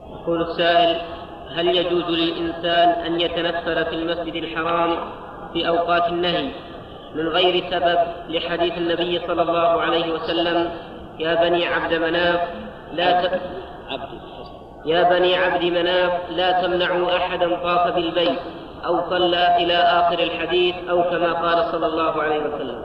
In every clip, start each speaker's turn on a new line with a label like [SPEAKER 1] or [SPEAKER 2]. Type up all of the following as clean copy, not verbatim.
[SPEAKER 1] يقول السائل: هل يجوز للإنسان أن يتنفل في المسجد الحرام في أوقات النهي من غير سبب لحديث النبي صلى الله عليه وسلم: يا بني عبد مناف لا تمنعوا أحدا طاف بالبيت، أو صلى إلى آخر الحديث، أو كما قال صلى الله عليه وسلم؟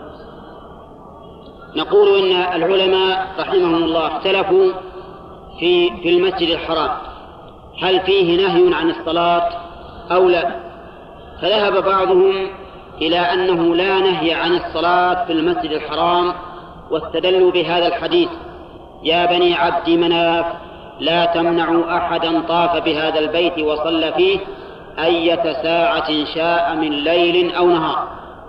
[SPEAKER 2] نقول إن العلماء رحمهم الله اختلفوا في المسجد الحرام هل فيه نهي عن الصلاة أو لا. فذهب بعضهم إلى أنه لا نهي عن الصلاة في المسجد الحرام، واستدلوا بهذا الحديث: يا بني عبد مناف لا تمنعوا أحدا طاف بهذا البيت وصلى فيه أية ساعة شاء من ليل أو نهار.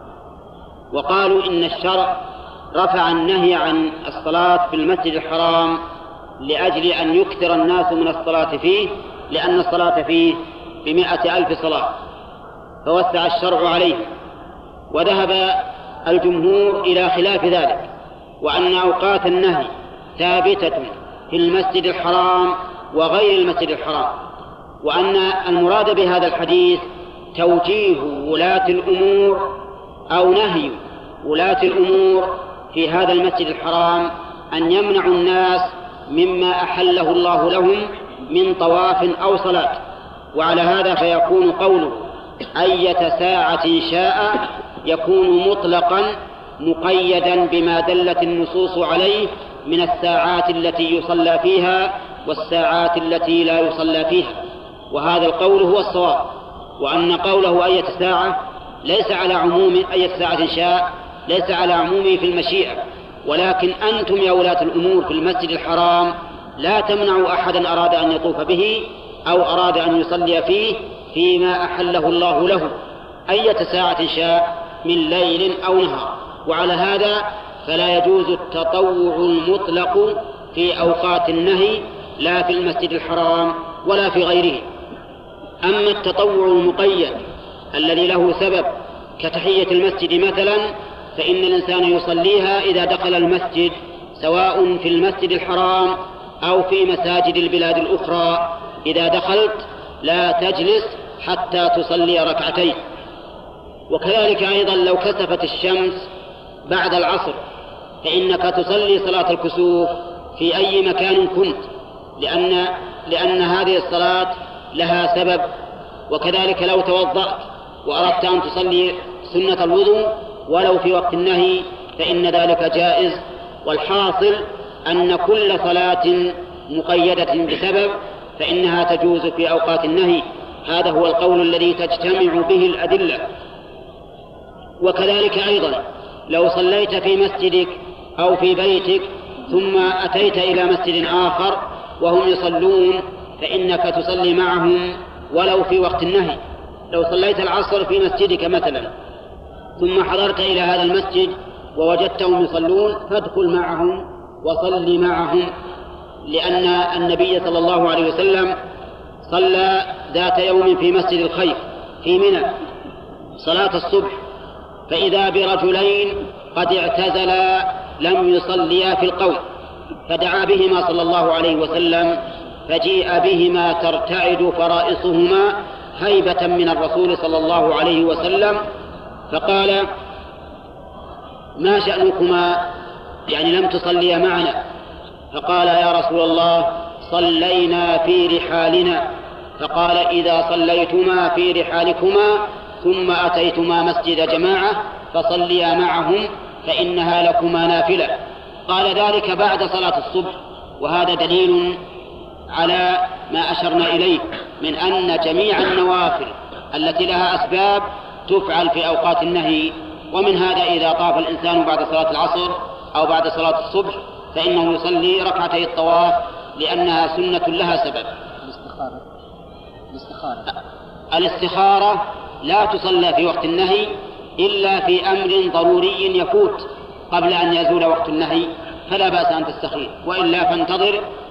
[SPEAKER 2] وقالوا إن الشرع رفع النهي عن الصلاة في المسجد الحرام لأجل أن يكثر الناس من الصلاة فيه، لأن الصلاة فيه ب100,000 صلاة، فوسع الشرع عليه. وذهب الجمهور إلى خلاف ذلك، وأن أوقات النهي ثابتة في المسجد الحرام وغير المسجد الحرام، وأن المراد بهذا الحديث توجيه ولاة الأمور أو نهي ولاة الأمور في هذا المسجد الحرام أن يمنعوا الناس مما أحله الله لهم من طواف أو صلاة. وعلى هذا فيكون قوله أية ساعة شاء يكون مطلقا مقيدا بما دلت النصوص عليه من الساعات التي يصلى فيها والساعات التي لا يصلى فيها، وهذا القول هو الصواب. وأن قوله أية ساعة ليس على عموم أية ساعة شاء، ليس على عمومه في المشيئة، ولكن أنتم يا ولاة الأمور في المسجد الحرام لا تمنعوا أحدا أراد أن يطوف به أو أراد أن يصلي فيه فيما أحله الله له أية ساعة شاء من ليل أو نهار. وعلى هذا فلا يجوز التطوع المطلق في أوقات النهي لا في المسجد الحرام ولا في غيره. أما التطوع المقيد الذي له سبب كتحية المسجد مثلا، فإن الإنسان يصليها إذا دخل المسجد، سواء في المسجد الحرام أو في مساجد البلاد الأخرى. إذا دخلت لا تجلس حتى تصلي ركعتين. وكذلك أيضا لو كسفت الشمس بعد العصر فإنك تصلي صلاة الكسوف في أي مكان كنت، لأن هذه الصلاة لها سبب. وكذلك لو توضأت وأردت أن تصلي سنة الوضوء ولو في وقت النهي فإن ذلك جائز. والحاصل أن كل صلاة مقيدة بسبب فإنها تجوز في أوقات النهي. هذا هو القول الذي تجتمع به الأدلة. وكذلك أيضا لو صليت في مسجدك أو في بيتك ثم أتيت إلى مسجد آخر وهم يصلون فإنك تصلي معهم ولو في وقت النهي. لو صليت العصر في مسجدك مثلا ثم حضرت إلى هذا المسجد ووجدتهم يصلون فادخل معهم وصلي معهم، لأن النبي صلى الله عليه وسلم صلى ذات يوم في مسجد الخيف في منى صلاة الصبح، فإذا برجلين قد اعتزلا لم يصليا في القوم، فدعا بهما صلى الله عليه وسلم، فجيء بهما ترتعد فرائصهما هيبة من الرسول صلى الله عليه وسلم، فقال: ما شأنكما؟ يعني لم تصليا معنا. فقال: يا رسول الله صلينا في رحالنا. فقال: إذا صليتما في رحالكما ثم أتيتما مسجد جماعة فصليا معهم فإنها لكما نافلة. قال ذلك بعد صلاة الصبح، وهذا دليل على ما أشرنا إليه من أن جميع النوافل التي لها أسباب تفعل في أوقات النهي. ومن هذا إذا طاف الإنسان بعد صلاة العصر أو بعد صلاة الصبح فإنه يصلي ركعتي الطواف لأنها سنة لها سبب. الاستخارة لا تصلى في وقت النهي إلا في أمر ضروري يفوت قبل أن يزول وقت النهي، فلا بأس أن تستخير، وإلا فانتظر